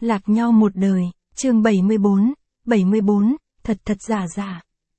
Lạc nhau một đời, chương 74, thật thật giả giả.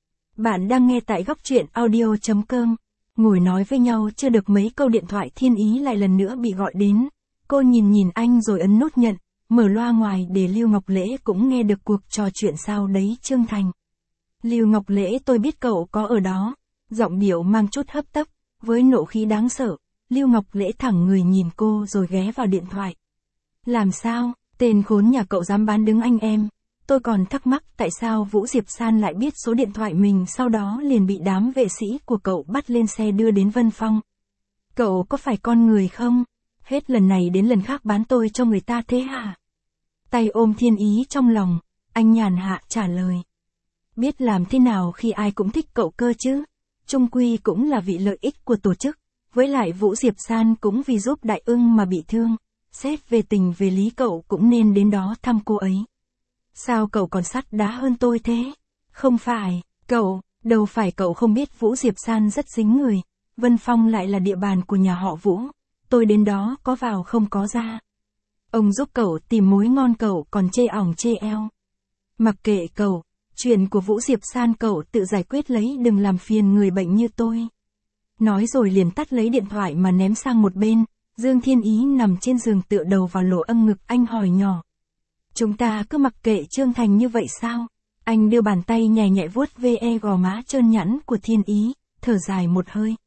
Bạn đang nghe tại góc truyện audio.com. Ngồi nói với nhau chưa được mấy câu điện thoại Thiên Ý lại lần nữa bị gọi đến. Cô nhìn anh rồi ấn nút nhận, mở loa ngoài để Lưu Ngọc Lễ cũng nghe được cuộc trò chuyện sau đấy Trương Thành. Lưu Ngọc Lễ, tôi biết cậu có ở đó. Giọng điệu mang chút hấp tấp, với nộ khí đáng sợ. Lưu Ngọc Lễ thẳng người nhìn cô rồi ghé vào điện thoại. Làm sao, tên khốn nhà cậu dám bán đứng anh em? Tôi còn thắc mắc tại sao Vũ Diệp San lại biết số điện thoại mình, sau đó liền bị đám vệ sĩ của cậu bắt lên xe đưa đến Vân Phong. Cậu có phải con người không? Hết lần này đến lần khác bán tôi cho người ta thế hả? Tay ôm Thiên Ý trong lòng, anh nhàn hạ trả lời. Biết làm thế nào khi ai cũng thích cậu cơ chứ? Chung quy cũng là vì lợi ích của tổ chức, với lại Vũ Diệp San cũng vì giúp Đại Ưng mà bị thương. Xét về tình về lý cậu cũng nên đến đó thăm cô ấy. Sao cậu còn sắt đá hơn tôi thế? Không phải, đâu phải cậu không biết Vũ Diệp San rất dính người. Vân Phong lại là địa bàn của nhà họ Vũ. Tôi đến đó có vào không có ra. Ông giúp cậu tìm mối ngon cậu còn chê ỏng chê eo. Mặc kệ cậu, chuyện của Vũ Diệp San cậu tự giải quyết lấy, đừng làm phiền người bệnh như tôi. Nói rồi liền tắt lấy điện thoại mà ném sang một bên. Dương Thiên Ý nằm trên giường tựa đầu vào lỗ âng ngực anh hỏi nhỏ. Chúng ta cứ mặc kệ Trương Thành như vậy sao? Anh đưa bàn tay nhẹ nhẹ vuốt ve gò má trơn nhẵn của Thiên Ý, thở dài một hơi.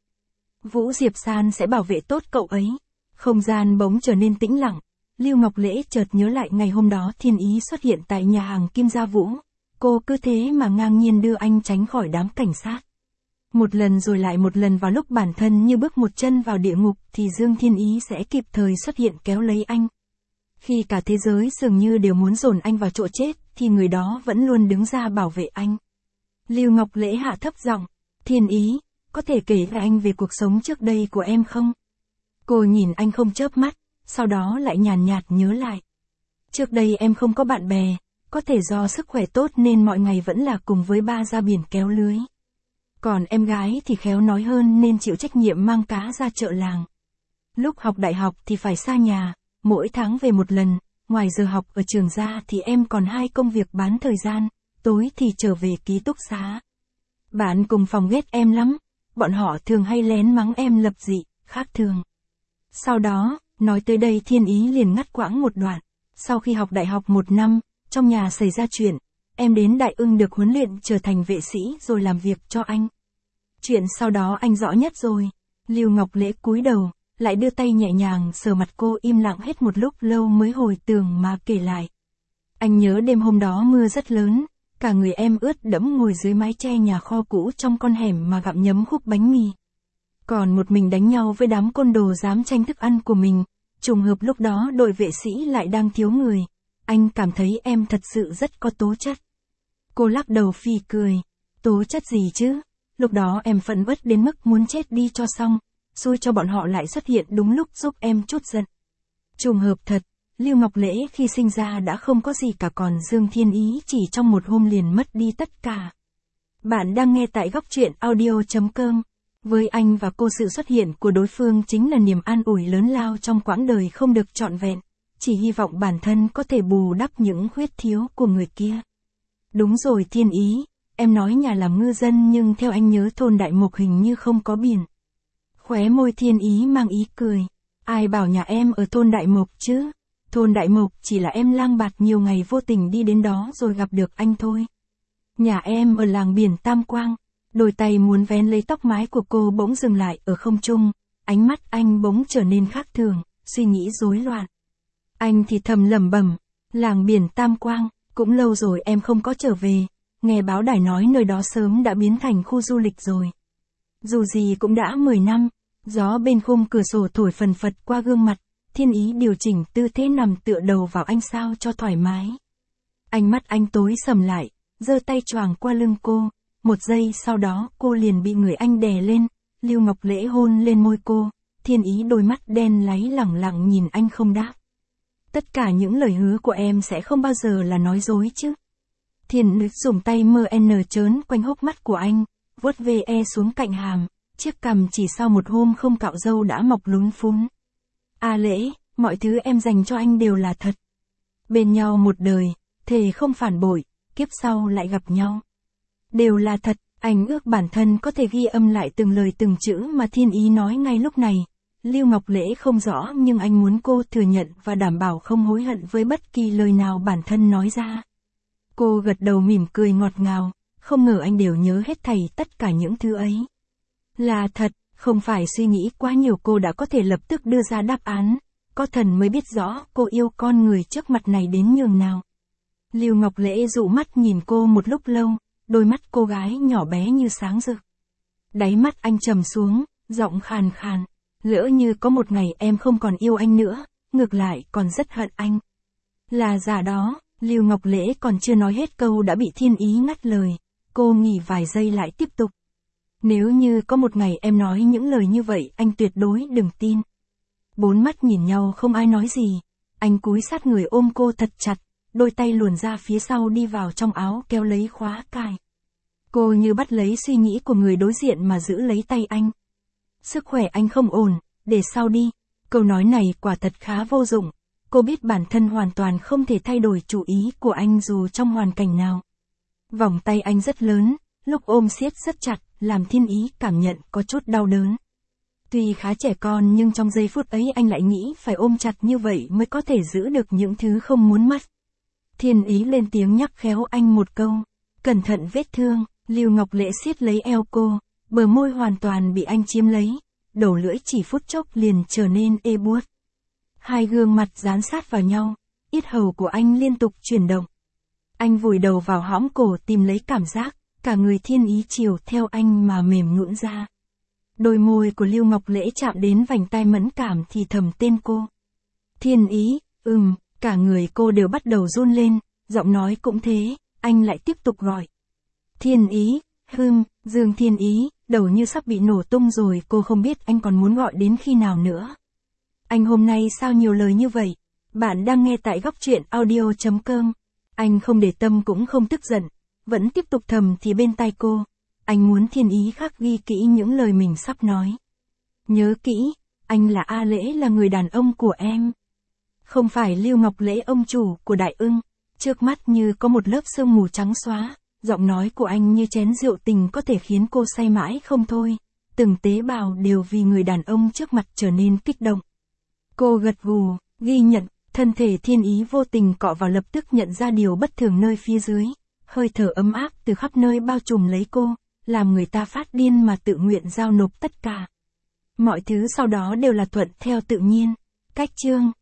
Vũ Diệp San sẽ bảo vệ tốt cậu ấy. Không gian bỗng trở nên tĩnh lặng. Lưu Ngọc Lễ chợt nhớ lại ngày hôm đó Thiên Ý xuất hiện tại nhà hàng Kim Gia Vũ. Cô cứ thế mà ngang nhiên đưa anh tránh khỏi đám cảnh sát. Một lần rồi lại một lần, vào lúc bản thân như bước một chân vào địa ngục thì Dương Thiên Ý sẽ kịp thời xuất hiện kéo lấy anh. Khi cả thế giới dường như đều muốn dồn anh vào chỗ chết thì người đó vẫn luôn đứng ra bảo vệ anh. Lưu Ngọc Lễ hạ thấp giọng, Thiên Ý, có thể kể lại anh về cuộc sống trước đây của em không? Cô nhìn anh không chớp mắt, sau đó lại nhàn nhạt nhớ lại. Trước đây em không có bạn bè, có thể do sức khỏe tốt nên mọi ngày vẫn là cùng với ba ra biển kéo lưới. Còn em gái thì khéo nói hơn nên chịu trách nhiệm mang cá ra chợ làng. Lúc học đại học thì phải xa nhà, mỗi tháng về một lần, ngoài giờ học ở trường ra thì em còn 2 công việc bán thời gian, tối thì trở về ký túc xá. Bạn cùng phòng ghét em lắm, bọn họ thường hay lén mắng em lập dị, khác thường. Sau đó, nói tới đây Thiên Ý liền ngắt quãng một đoạn. Sau khi học đại học 1 năm, trong nhà xảy ra chuyện. Em đến Đại Ưng được huấn luyện trở thành vệ sĩ rồi làm việc cho anh. Chuyện sau đó anh rõ nhất rồi. Lưu Ngọc Lễ cúi đầu, lại đưa tay nhẹ nhàng sờ mặt cô, im lặng hết một lúc lâu mới hồi tưởng mà kể lại. Anh nhớ đêm hôm đó mưa rất lớn, cả người em ướt đẫm ngồi dưới mái che nhà kho cũ trong con hẻm mà gặm nhấm khúc bánh mì. Còn một mình đánh nhau với đám côn đồ dám tranh thức ăn của mình. Trùng hợp lúc đó đội vệ sĩ lại đang thiếu người. Anh cảm thấy em thật sự rất có tố chất. Cô lắc đầu phì cười. Tố chất gì chứ? Lúc đó em phẫn uất đến mức muốn chết đi cho xong. Xui cho bọn họ lại xuất hiện đúng lúc giúp em chút giận. Trùng hợp thật, Lưu Ngọc Lễ khi sinh ra đã không có gì cả, còn Dương Thiên Ý chỉ trong một hôm liền mất đi tất cả. Bạn đang nghe tại góc truyện audio.com. Với anh và cô, sự xuất hiện của đối phương chính là niềm an ủi lớn lao trong quãng đời không được trọn vẹn. Chỉ hy vọng bản thân có thể bù đắp những khuyết thiếu của người kia. Đúng rồi Thiên Ý, em nói nhà làm ngư dân nhưng theo anh nhớ thôn Đại Mộc hình như không có biển. Khóe môi Thiên Ý mang ý cười. Ai bảo nhà em ở thôn Đại Mộc chứ? Thôn Đại Mộc chỉ là em lang bạt nhiều ngày vô tình đi đến đó rồi gặp được anh thôi. Nhà em ở làng biển Tam Quang. Đôi tay muốn vén lấy tóc mái của cô bỗng dừng lại ở không trung. Ánh mắt anh bỗng trở nên khác thường, suy nghĩ rối loạn. Anh thì thầm lẩm bẩm, làng biển Tam Quang, cũng lâu rồi em không có trở về. Nghe báo đài nói nơi đó sớm đã biến thành khu du lịch rồi. Dù gì cũng đã 10 năm, gió bên khung cửa sổ thổi phần phật qua gương mặt. Thiên Ý điều chỉnh tư thế nằm tựa đầu vào anh sao cho thoải mái. Ánh mắt anh tối sầm lại, giơ tay choàng qua lưng cô. Một giây sau đó cô liền bị người anh đè lên. Lưu Ngọc Lễ hôn lên môi cô. Thiên Ý đôi mắt đen láy lẳng lặng nhìn anh không đáp. Tất cả những lời hứa của em sẽ không bao giờ là nói dối chứ? Thiên Ý dùng tay MN trớn quanh hốc mắt của anh, vuốt ve xuống cạnh hàm, chiếc cằm chỉ sau một hôm không cạo râu đã mọc lún phún. À Lễ, mọi thứ em dành cho anh đều là thật. Bên nhau một đời, thề không phản bội, kiếp sau lại gặp nhau. Đều là thật, anh ước bản thân có thể ghi âm lại từng lời từng chữ mà Thiên Ý nói ngay lúc này. Lưu Ngọc Lễ không rõ nhưng anh muốn cô thừa nhận và đảm bảo không hối hận với bất kỳ lời nào bản thân nói ra. Cô gật đầu mỉm cười ngọt ngào, không ngờ anh đều nhớ hết thảy tất cả những thứ ấy. Là thật, không phải suy nghĩ quá nhiều cô đã có thể lập tức đưa ra đáp án, có thần mới biết rõ cô yêu con người trước mặt này đến nhường nào. Lưu Ngọc Lễ dụ mắt nhìn cô một lúc lâu, đôi mắt cô gái nhỏ bé như sáng rực. Đáy mắt anh trầm xuống, giọng khàn khàn, lỡ như có một ngày em không còn yêu anh nữa, ngược lại còn rất hận anh. Là giả đó, Lưu Ngọc Lễ còn chưa nói hết câu đã bị Thiên Ý ngắt lời, cô nghỉ vài giây lại tiếp tục. Nếu như có một ngày em nói những lời như vậy anh tuyệt đối đừng tin. Bốn mắt nhìn nhau không ai nói gì, anh cúi sát người ôm cô thật chặt, đôi tay luồn ra phía sau đi vào trong áo kéo lấy khóa cài. Cô như bắt lấy suy nghĩ của người đối diện mà giữ lấy tay anh. Sức khỏe anh không ổn, để sau đi. Câu nói này quả thật khá vô dụng. Cô biết bản thân hoàn toàn không thể thay đổi chủ ý của anh dù trong hoàn cảnh nào. Vòng tay anh rất lớn, lúc ôm siết rất chặt, làm Thiên Ý cảm nhận có chút đau đớn. Tuy khá trẻ con nhưng trong giây phút ấy anh lại nghĩ phải ôm chặt như vậy mới có thể giữ được những thứ không muốn mất. Thiên Ý lên tiếng nhắc khéo anh một câu. Cẩn thận vết thương, Lưu Ngọc Lễ siết lấy eo cô, bờ môi hoàn toàn bị anh chiếm lấy, đầu lưỡi chỉ phút chốc liền trở nên ê buốt. Hai gương mặt dán sát vào nhau, yết hầu của anh liên tục chuyển động. Anh vùi đầu vào hõm cổ tìm lấy cảm giác, cả người Thiên Ý chiều theo anh mà mềm nhũn ra. Đôi môi của Lưu Ngọc Lễ chạm đến vành tai mẫn cảm thì thầm tên cô. Thiên Ý, cả người cô đều bắt đầu run lên, giọng nói cũng thế, anh lại tiếp tục gọi. Thiên Ý, Dương Thiên Ý, đầu như sắp bị nổ tung rồi, cô không biết anh còn muốn gọi đến khi nào nữa. Anh hôm nay sao nhiều lời như vậy? Bạn đang nghe tại góc truyện audio.com. Anh không để tâm cũng không tức giận, vẫn tiếp tục thầm thì bên tai cô. Anh muốn Thiên Ý khắc ghi kỹ những lời mình sắp nói. Nhớ kỹ, anh là A Lễ, là người đàn ông của em. Không phải Lưu Ngọc Lễ ông chủ của Đại Ưng. Trước mắt như có một lớp sương mù trắng xóa, giọng nói của anh như chén rượu tình có thể khiến cô say mãi không thôi. Từng tế bào đều vì người đàn ông trước mặt trở nên kích động. Cô gật gù, ghi nhận, thân thể Thiên Ý vô tình cọ vào lập tức nhận ra điều bất thường nơi phía dưới. Hơi thở ấm áp từ khắp nơi bao trùm lấy cô, làm người ta phát điên mà tự nguyện giao nộp tất cả. Mọi thứ sau đó đều là thuận theo tự nhiên. Cách chương